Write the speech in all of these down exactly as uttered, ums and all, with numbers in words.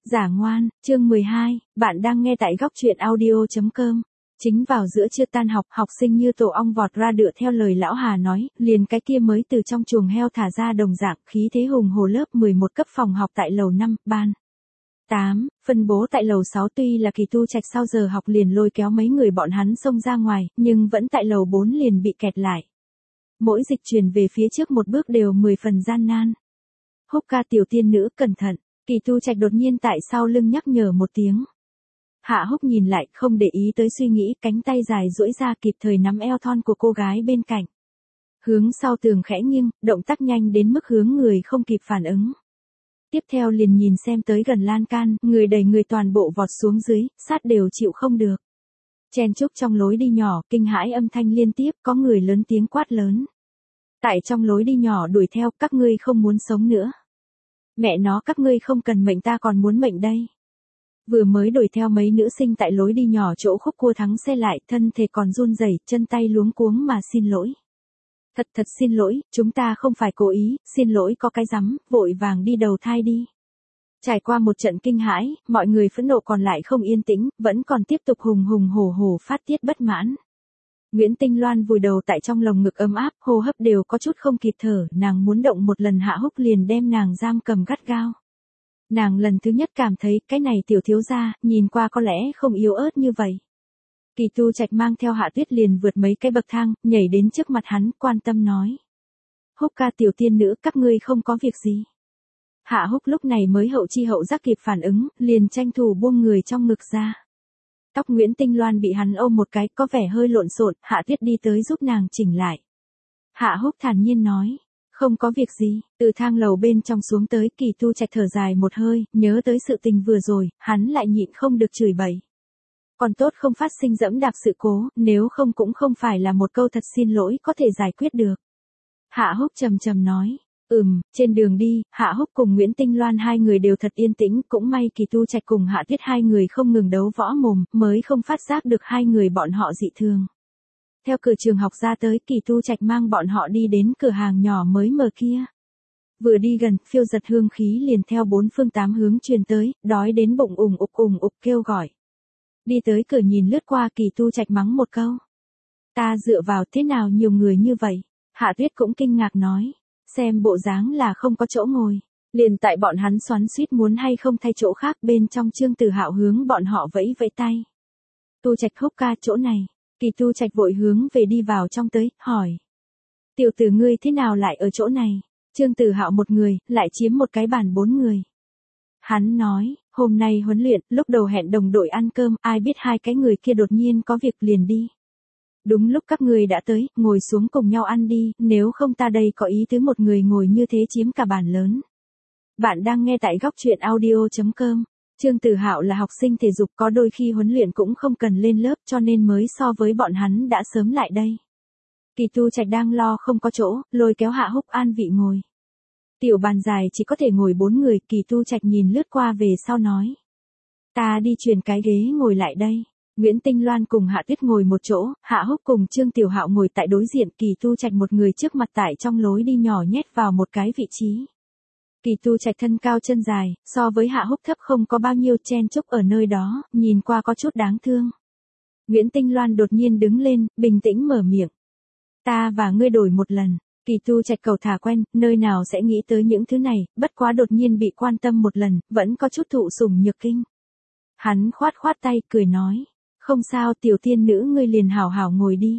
Giả ngoan, chương mười hai, bạn đang nghe tại góc truyện audio chấm com. Chính vào giữa trưa tan học, học sinh như tổ ong vọt ra dựa theo lời lão Hà nói, liền cái kia mới từ trong chuồng heo thả ra đồng dạng, khí thế hùng hồ lớp mười một cấp phòng học tại lầu năm, ban tám, phân bố tại lầu sáu. Tuy là Kỳ Tu Trạch sau giờ học liền lôi kéo mấy người bọn hắn xông ra ngoài, nhưng vẫn tại lầu bốn liền bị kẹt lại. Mỗi dịch chuyển về phía trước một bước đều mười phần gian nan. Húc ca tiểu tiên nữ cẩn thận. Kỳ Tu Trạch đột nhiên tại sau lưng nhắc nhở một tiếng. Hạ Húc nhìn lại, không để ý tới suy nghĩ, cánh tay dài duỗi ra kịp thời nắm eo thon của cô gái bên cạnh. Hướng sau tường khẽ nghiêng, động tác nhanh đến mức hướng người không kịp phản ứng. Tiếp theo liền nhìn xem tới gần lan can, người đẩy người toàn bộ vọt xuống dưới, sát đều chịu không được. Chen chúc trong lối đi nhỏ, kinh hãi âm thanh liên tiếp, có người lớn tiếng quát lớn. Tại trong lối đi nhỏ đuổi theo, các ngươi không muốn sống nữa. Mẹ nó, các ngươi không cần mệnh ta còn muốn mệnh đây. Vừa mới đuổi theo mấy nữ sinh tại lối đi nhỏ chỗ khúc cua thắng xe lại, thân thể còn run rẩy, chân tay luống cuống mà xin lỗi. Thật thật xin lỗi, chúng ta không phải cố ý, xin lỗi có cái rắm, vội vàng đi đầu thai đi. Trải qua một trận kinh hãi, mọi người phẫn nộ còn lại không yên tĩnh, vẫn còn tiếp tục hùng hùng hổ hổ phát tiết bất mãn. Nguyễn Tinh Loan vùi đầu tại trong lồng ngực ấm áp, hô hấp đều có chút không kịp thở, nàng muốn động một lần Hạ Húc liền đem nàng giam cầm gắt gao. Nàng lần thứ nhất cảm thấy cái này tiểu thiếu gia, nhìn qua có lẽ không yếu ớt như vậy. Kỳ Tu Trạch mang theo Hạ Tuyết liền vượt mấy cái bậc thang, nhảy đến trước mặt hắn, quan tâm nói. Húc ca tiểu tiên nữ, các ngươi không có việc gì. Hạ Húc lúc này mới hậu chi hậu giác kịp phản ứng, liền tranh thủ buông người trong ngực ra. Tóc Nguyễn Tinh Loan bị hắn ôm một cái, có vẻ hơi lộn xộn, Hạ Tuyết đi tới giúp nàng chỉnh lại. Hạ Húc thản nhiên nói, không có việc gì. Từ thang lầu bên trong xuống tới, Kỳ Tu Trạch thở dài một hơi, nhớ tới sự tình vừa rồi, hắn lại nhịn không được chửi bậy. Còn tốt không phát sinh dẫm đạp sự cố, nếu không cũng không phải là một câu thật xin lỗi có thể giải quyết được. Hạ Húc trầm trầm nói. Ừm, trên đường đi, Hạ Húc cùng Nguyễn Tinh Loan hai người đều thật yên tĩnh, cũng may Kỳ Tu Trạch cùng Hạ Tuyết hai người không ngừng đấu võ mồm, mới không phát giác được hai người bọn họ dị thường. Theo cửa trường học ra tới, Kỳ Tu Trạch mang bọn họ đi đến cửa hàng nhỏ mới mở kia. Vừa đi gần, phiêu giật hương khí liền theo bốn phương tám hướng truyền tới, đói đến bụng ủng ục ủng ục kêu gọi. Đi tới cửa nhìn lướt qua, Kỳ Tu Trạch mắng một câu. Ta dựa vào thế nào nhiều người như vậy? Hạ Tuyết cũng kinh ngạc nói. Xem bộ dáng là không có chỗ ngồi. Liền tại bọn hắn xoắn xuýt muốn hay không thay chỗ khác, bên trong Trương Tử Hạo hướng bọn họ vẫy vẫy tay. Tu Trạch Húc ca chỗ này. Kỳ Tu Trạch vội hướng về đi vào trong tới, hỏi. Tiểu tử ngươi thế nào lại ở chỗ này? Trương Tử Hạo một người, lại chiếm một cái bàn bốn người. Hắn nói, hôm nay huấn luyện, lúc đầu hẹn đồng đội ăn cơm, ai biết hai cái người kia đột nhiên có việc liền đi. Đúng lúc các người đã tới, ngồi xuống cùng nhau ăn đi, nếu không ta đây có ý tứ một người ngồi như thế chiếm cả bàn lớn. Bạn đang nghe tại góc truyện audio chấm com. Trương Tử Hạo là học sinh thể dục, có đôi khi huấn luyện cũng không cần lên lớp, cho nên mới so với bọn hắn đã sớm lại đây. Kỳ Tu Trạch đang lo không có chỗ, lôi kéo Hạ Húc an vị ngồi. Tiểu bàn dài chỉ có thể ngồi bốn người, Kỳ Tu Trạch nhìn lướt qua về sau nói. Ta đi truyền cái ghế ngồi lại đây. Nguyễn Tinh Loan cùng Hạ Tuyết ngồi một chỗ, Hạ Húc cùng Trương Tiểu Hạo ngồi tại đối diện, Kỳ Tu Trạch một người trước mặt tại trong lối đi nhỏ nhét vào một cái vị trí. Kỳ Tu Trạch thân cao chân dài, so với Hạ Húc thấp không có bao nhiêu, chen chúc ở nơi đó, nhìn qua có chút đáng thương. Nguyễn Tinh Loan đột nhiên đứng lên, bình tĩnh mở miệng. Ta và ngươi đổi một lần. Kỳ Tu Trạch cầu thả quen, nơi nào sẽ nghĩ tới những thứ này, bất quá đột nhiên bị quan tâm một lần, vẫn có chút thụ sủng nhược kinh. Hắn khoát khoát tay, cười nói. Không sao, tiểu tiên nữ ngươi liền hảo hảo ngồi đi.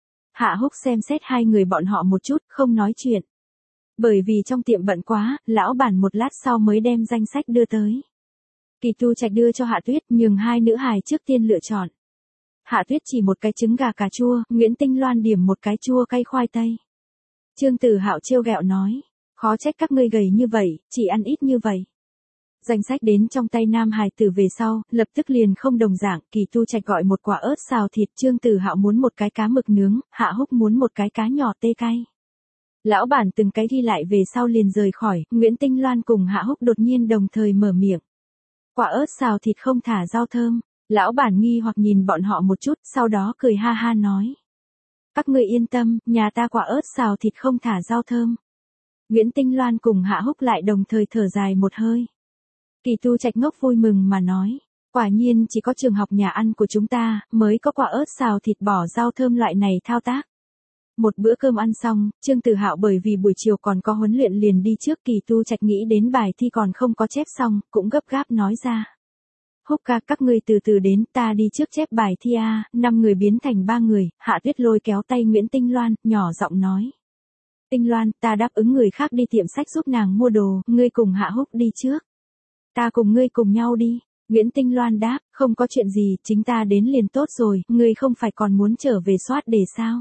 Hạ Húc xem xét hai người bọn họ một chút, không nói chuyện. Bởi vì trong tiệm bận quá, lão bản một lát sau mới đem danh sách đưa tới. Kỳ Tu Trạch đưa cho Hạ Tuyết, nhường hai nữ hài trước tiên lựa chọn. Hạ Tuyết chỉ một cái trứng gà cà chua, Nguyễn Tinh Loan điểm một cái chua cay khoai tây. Trương Tử Hạo trêu ghẹo nói, khó trách các ngươi gầy như vậy, chỉ ăn ít như vậy. Danh sách đến trong tay nam hài tử về sau, lập tức liền không đồng dạng, Kỳ Tu Trạch gọi một quả ớt xào thịt, Trương Tử Hạo muốn một cái cá mực nướng, Hạ Húc muốn một cái cá nhỏ tê cay. Lão bản từng cái ghi lại về sau liền rời khỏi, Nguyễn Tinh Loan cùng Hạ Húc đột nhiên đồng thời mở miệng. Quả ớt xào thịt không thả rau thơm, lão bản nghi hoặc nhìn bọn họ một chút, sau đó cười ha ha nói. Các người yên tâm, nhà ta quả ớt xào thịt không thả rau thơm. Nguyễn Tinh Loan cùng Hạ Húc lại đồng thời thở dài một hơi. Kỳ Tu Trạch ngốc vui mừng mà nói. Quả nhiên chỉ có trường học nhà ăn của chúng ta, mới có quả ớt xào thịt bò rau thơm loại này thao tác. Một bữa cơm ăn xong, Trương Tử Hạo bởi vì buổi chiều còn có huấn luyện liền đi trước. Kỳ Tu Trạch nghĩ đến bài thi còn không có chép xong, cũng gấp gáp nói ra. Húc ca, các ngươi từ từ đến, ta đi trước chép bài thi a. Năm người biến thành ba người. Hạ Tuyết lôi kéo tay Nguyễn Tinh Loan, nhỏ giọng nói. Tinh Loan, ta đáp ứng người khác đi tiệm sách giúp nàng mua đồ, ngươi cùng Hạ Húc đi trước. Ta cùng ngươi cùng nhau đi. Nguyễn Tinh Loan đáp, không có chuyện gì, chính ta đến liền tốt rồi, ngươi không phải còn muốn trở về soát đề sao.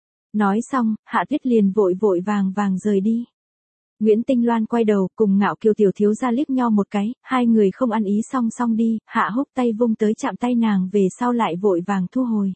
Nói xong, Hạ Tuyết liền vội vội vàng vàng rời đi. Nguyễn Tinh Loan quay đầu, cùng Ngạo Kiều tiểu thiếu gia liếc nhau một cái, hai người không ăn ý song song đi. Hạ Húc tay vung tới chạm tay nàng về sau lại vội vàng thu hồi.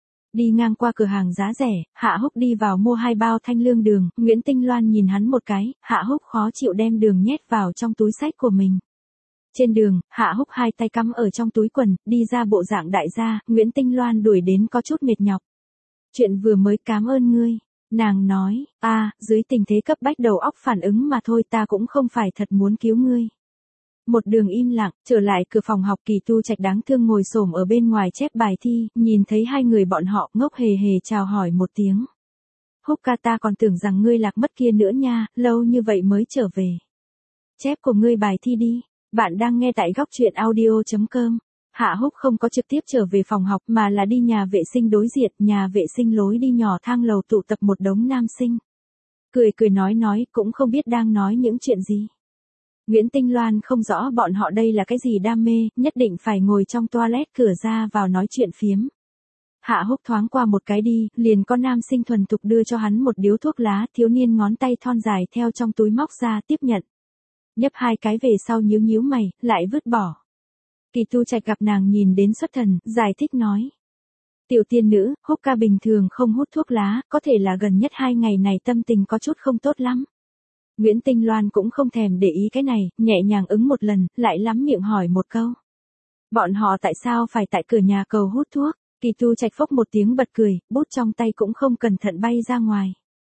Đi ngang qua cửa hàng giá rẻ, Hạ Húc đi vào mua hai bao thanh lương đường. Nguyễn Tinh Loan nhìn hắn một cái, Hạ Húc khó chịu đem đường nhét vào trong túi xách của mình. Trên đường, Hạ Húc hai tay cắm ở trong túi quần, đi ra bộ dạng đại gia. Nguyễn Tinh Loan đuổi đến có chút mệt nhọc. Chuyện vừa mới, cảm ơn ngươi. Nàng nói, a, à, dưới tình thế cấp bách đầu óc phản ứng mà thôi, ta cũng không phải thật muốn cứu ngươi. Một đường im lặng, trở lại cửa phòng học. Kỳ Tu Trạch đáng thương ngồi xổm ở bên ngoài chép bài thi, nhìn thấy hai người bọn họ ngốc hề hề chào hỏi một tiếng. Húc ca, ta còn tưởng rằng ngươi lạc mất kia nữa nha, lâu như vậy mới trở về. Chép của ngươi bài thi đi. Bạn đang nghe tại góc truyện audio chấm com. Hạ Húc không có trực tiếp trở về phòng học mà là đi nhà vệ sinh đối diện. Nhà vệ sinh lối đi nhỏ thang lầu tụ tập một đống nam sinh. Cười cười nói nói, cũng không biết đang nói những chuyện gì. Nguyễn Tinh Loan không rõ bọn họ đây là cái gì đam mê, nhất định phải ngồi trong toilet cửa ra vào nói chuyện phiếm. Hạ Húc thoáng qua một cái đi, liền có nam sinh thuần thục đưa cho hắn một điếu thuốc lá. Thiếu niên ngón tay thon dài theo trong túi móc ra tiếp nhận. Nhấp hai cái về sau nhíu nhíu mày, lại vứt bỏ. Kỳ Tu Trạch gặp nàng nhìn đến xuất thần, giải thích nói. Tiểu tiên nữ, Húc ca bình thường không hút thuốc lá, có thể là gần nhất hai ngày này tâm tình có chút không tốt lắm. Nguyễn Tinh Loan cũng không thèm để ý cái này, nhẹ nhàng ứng một lần, lại lắm miệng hỏi một câu. Bọn họ tại sao phải tại cửa nhà cầu hút thuốc? Kỳ Tu Trạch phốc một tiếng bật cười, bút trong tay cũng không cẩn thận bay ra ngoài.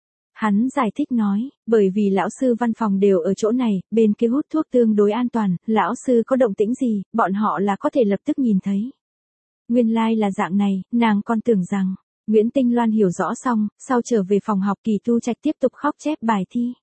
Hắn giải thích nói, bởi vì lão sư văn phòng đều ở chỗ này, bên kia hút thuốc tương đối an toàn, lão sư có động tĩnh gì, bọn họ là có thể lập tức nhìn thấy. Nguyên lai là dạng này, nàng còn tưởng rằng, Nguyễn Tinh Loan hiểu rõ xong, sau trở về phòng học. Kỳ Tu Trạch tiếp tục khóc chép bài thi.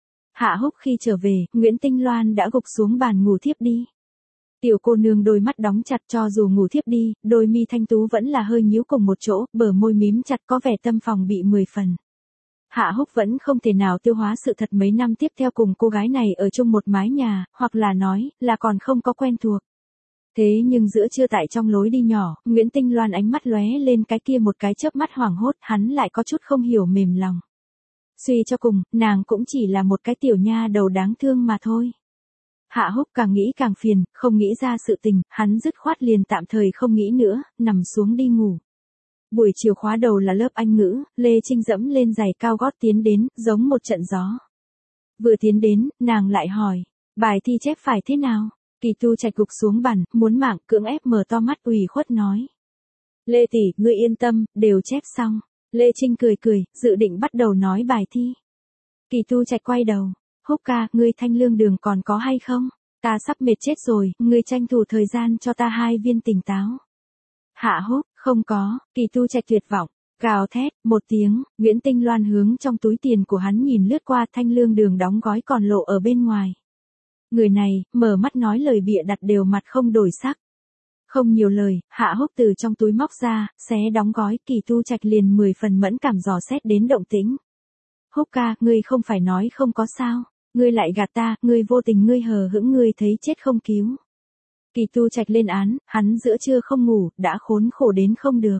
Hạ Húc khi trở về, Nguyễn Tinh Loan đã gục xuống bàn ngủ thiếp đi. Tiểu cô nương đôi mắt đóng chặt, cho dù ngủ thiếp đi, đôi mi thanh tú vẫn là hơi nhíu cùng một chỗ, bờ môi mím chặt có vẻ tâm phòng bị mười phần. Hạ Húc vẫn không thể nào tiêu hóa sự thật mấy năm tiếp theo cùng cô gái này ở chung một mái nhà, hoặc là nói, là còn không có quen thuộc. Thế nhưng giữa trưa tại trong lối đi nhỏ, Nguyễn Tinh Loan ánh mắt lóe lên cái kia một cái chớp mắt hoảng hốt, hắn lại có chút không hiểu mềm lòng. Suy cho cùng, nàng cũng chỉ là một cái tiểu nha đầu đáng thương mà thôi. Hạ Húc càng nghĩ càng phiền, không nghĩ ra sự tình, hắn dứt khoát liền tạm thời không nghĩ nữa, nằm xuống đi ngủ. Buổi chiều khóa đầu là lớp Anh ngữ, Lê Trinh dẫm lên giày cao gót tiến đến, giống một trận gió. Vừa tiến đến, nàng lại hỏi, bài thi chép phải thế nào? Kỳ Tu Trạch gục xuống bàn, muốn mạng, cưỡng ép mở to mắt ủy khuất nói. Lê tỷ, ngươi yên tâm, đều chép xong. Lê Trinh cười cười, dự định bắt đầu nói bài thi. Kỳ Tu Trạch quay đầu, Húc ca, ngươi thanh lương đường còn có hay không? Ta sắp mệt chết rồi, ngươi tranh thủ thời gian cho ta hai viên tỉnh táo. Hạ Húc, không có. Kỳ Tu Trạch tuyệt vọng, gào thét một tiếng. Nguyễn Tinh Loan hướng trong túi tiền của hắn nhìn lướt qua, thanh lương đường đóng gói còn lộ ở bên ngoài. Người này, mở mắt nói lời bịa đặt đều mặt không đổi sắc. Không nhiều lời, Hạ Húc từ trong túi móc ra, xé đóng gói. Kỳ Tu Trạch liền mười phần mẫn cảm dò xét đến động tĩnh. Húc ca, ngươi không phải nói không có sao, ngươi lại gạt ta, ngươi vô tình, ngươi hờ hững, ngươi thấy chết không cứu. Kỳ Tu Trạch lên án, hắn giữa trưa không ngủ, đã khốn khổ đến không được.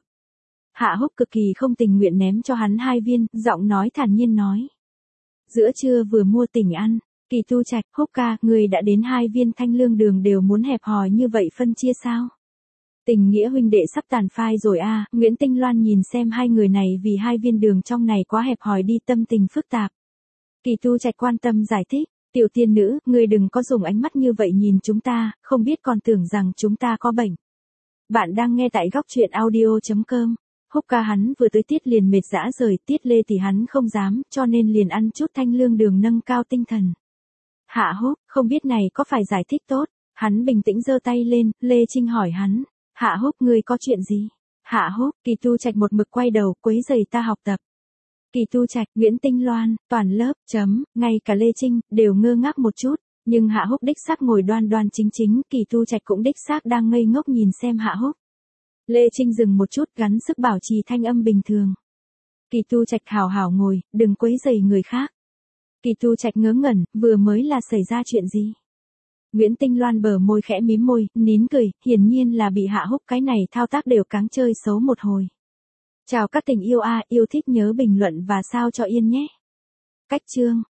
Hạ Húc cực kỳ không tình nguyện ném cho hắn hai viên, giọng nói thản nhiên nói. Giữa trưa vừa mua tỉnh ăn. Kỳ Tu Trạch, Húc ca, ngươi đã đến hai viên thanh lương đường đều muốn hẹp hòi như vậy phân chia sao? Tình nghĩa huynh đệ sắp tàn phai rồi a. À. Nguyễn Tinh Loan nhìn xem hai người này vì hai viên đường trong này quá hẹp hòi đi, tâm tình phức tạp. Kỳ Tu Trạch quan tâm giải thích, tiểu tiên nữ, ngươi đừng có dùng ánh mắt như vậy nhìn chúng ta, không biết còn tưởng rằng chúng ta có bệnh. Bạn đang nghe tại góc truyện audio chấm com. Húc ca hắn vừa tới tiết liền mệt dã rời, tiết Lê thì hắn không dám, cho nên liền ăn chút thanh lương đường nâng cao tinh thần. Hạ Húc, không biết này có phải giải thích tốt Hắn bình tĩnh giơ tay lên, Lê Trinh hỏi hắn, Hạ Húc ngươi có chuyện gì? Hạ Húc, Kỳ Tu Trạch một mực quay đầu, quấy rầy ta học tập. Kỳ Tu Trạch, Nguyễn Tinh Loan, toàn lớp, chấm, ngay cả Lê Trinh, đều ngơ ngác một chút, nhưng Hạ Húc đích xác ngồi đoan đoan chính chính, Kỳ Tu Trạch cũng đích xác đang ngây ngốc nhìn xem Hạ Húc. Lê Trinh dừng một chút gắng sức bảo trì thanh âm bình thường. Kỳ Tu Trạch hào hào ngồi, đừng quấy rầy người khác. Kỳ Tu Trạch ngớ ngẩn, vừa mới là xảy ra chuyện gì? Nguyễn Tinh Loan bờ môi khẽ mím môi, nín cười, hiển nhiên là bị Hạ Húc cái này thao tác đều cáng chơi xấu một hồi. Chào các tình yêu a, yêu thích nhớ bình luận và sao cho Yên nhé. Cách chương